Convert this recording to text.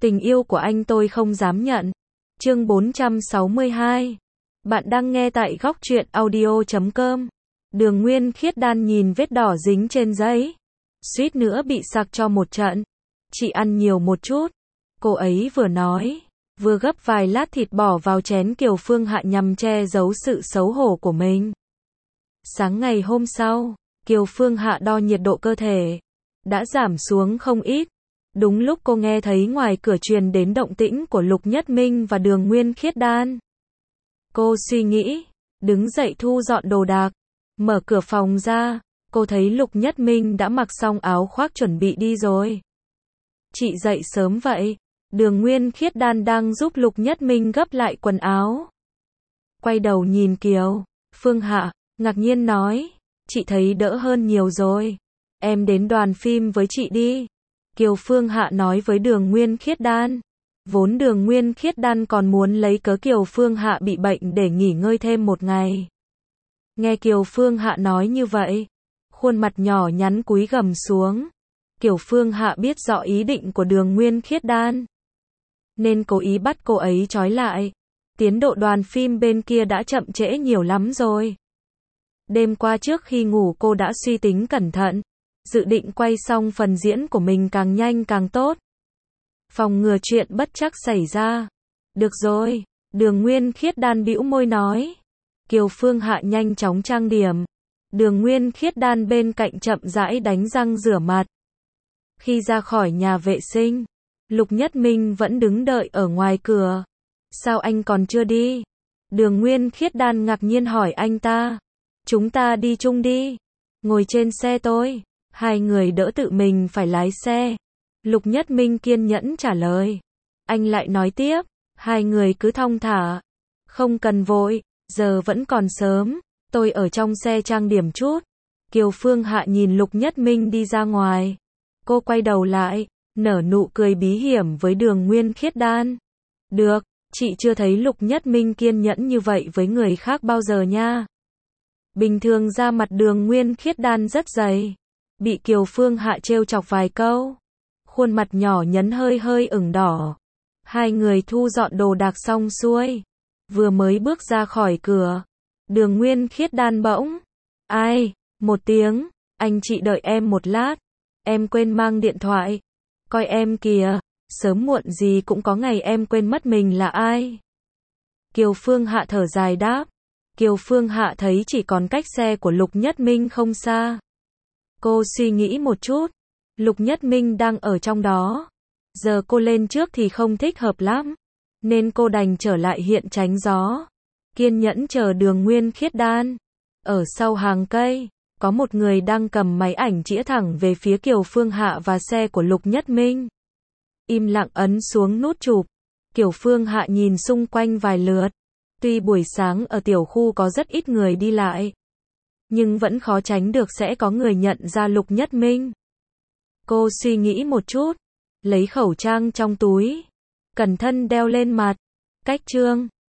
Tình yêu của anh tôi không dám nhận. Chương 462. Bạn đang nghe tại góc truyện audio.com. Đường Nguyên Khiết Đan nhìn vết đỏ dính trên giấy. Suýt nữa bị sặc cho một trận. Chị ăn nhiều một chút. Cô ấy vừa nói, vừa gấp vài lát thịt bỏ vào chén Kiều Phương Hạ nhằm che giấu sự xấu hổ của mình. Sáng ngày hôm sau, Kiều Phương Hạ đo nhiệt độ cơ thể. Đã giảm xuống không ít. Đúng lúc cô nghe thấy ngoài cửa truyền đến động tĩnh của Lục Nhất Minh và Đường Nguyên Khiết Đan. Cô suy nghĩ, đứng dậy thu dọn đồ đạc, mở cửa phòng ra, cô thấy Lục Nhất Minh đã mặc xong áo khoác chuẩn bị đi rồi. Chị dậy sớm vậy? Đường Nguyên Khiết Đan đang giúp Lục Nhất Minh gấp lại quần áo. Quay đầu nhìn Kiều Phương Hạ, ngạc nhiên nói, chị thấy đỡ hơn nhiều rồi. Em đến đoàn phim với chị đi. Kiều Phương Hạ nói với Đường Nguyên Khiết Đan. Vốn Đường Nguyên Khiết Đan còn muốn lấy cớ Kiều Phương Hạ bị bệnh để nghỉ ngơi thêm một ngày. Nghe Kiều Phương Hạ nói như vậy, khuôn mặt nhỏ nhắn cúi gằm xuống. Kiều Phương Hạ biết rõ ý định của Đường Nguyên Khiết Đan, nên cố ý bắt cô ấy trói lại. Tiến độ đoàn phim bên kia đã chậm trễ nhiều lắm rồi. Đêm qua trước khi ngủ cô đã suy tính cẩn thận, dự định quay xong phần diễn của mình càng nhanh càng tốt, phòng ngừa chuyện bất trắc xảy ra. Được rồi, Đường Nguyên Khiết Đan bĩu môi nói. Kiều Phương Hạ nhanh chóng trang điểm. Đường Nguyên Khiết Đan bên cạnh chậm rãi đánh răng rửa mặt. Khi ra khỏi nhà vệ sinh, Lục Nhất Minh vẫn đứng đợi ở ngoài cửa. Sao anh còn chưa đi? Đường Nguyên Khiết Đan ngạc nhiên hỏi anh ta. Chúng ta đi chung đi. Ngồi trên xe tôi. Hai người đỡ tự mình phải lái xe. Lục Nhất Minh kiên nhẫn trả lời. Anh lại nói tiếp. Hai người cứ thong thả. Không cần vội, giờ vẫn còn sớm. Tôi ở trong xe trang điểm chút. Kiều Phương Hạ nhìn Lục Nhất Minh đi ra ngoài. Cô quay đầu lại, nở nụ cười bí hiểm với Đường Nguyên Khiết Đan. Được, chị chưa thấy Lục Nhất Minh kiên nhẫn như vậy với người khác bao giờ nha. Bình thường da mặt Đường Nguyên Khiết Đan rất dày. Bị Kiều Phương Hạ trêu chọc vài câu, khuôn mặt nhỏ nhắn hơi hơi ửng đỏ. Hai người thu dọn đồ đạc xong xuôi, vừa mới bước ra khỏi cửa, Đường Nguyên Khiết Đan bỗng, ai, một tiếng, anh chị đợi em một lát, em quên mang điện thoại, coi em kìa, sớm muộn gì cũng có ngày em quên mất mình là ai. Kiều Phương Hạ thở dài đáp. Kiều Phương Hạ thấy chỉ còn cách xe của Lục Nhất Minh không xa. Cô suy nghĩ một chút, Lục Nhất Minh đang ở trong đó. Giờ cô lên trước thì không thích hợp lắm, nên cô đành trở lại hiện tránh gió. Kiên nhẫn chờ Đường Nguyên Khiết Đan. Ở sau hàng cây, có một người đang cầm máy ảnh chĩa thẳng về phía Kiều Phương Hạ và xe của Lục Nhất Minh. Im lặng ấn xuống nút chụp. Kiều Phương Hạ nhìn xung quanh vài lượt. Tuy buổi sáng ở tiểu khu có rất ít người đi lại, nhưng vẫn khó tránh được sẽ có người nhận ra Lục Nhất Minh. Cô suy nghĩ một chút, lấy khẩu trang trong túi, cẩn thận đeo lên mặt. Cách chương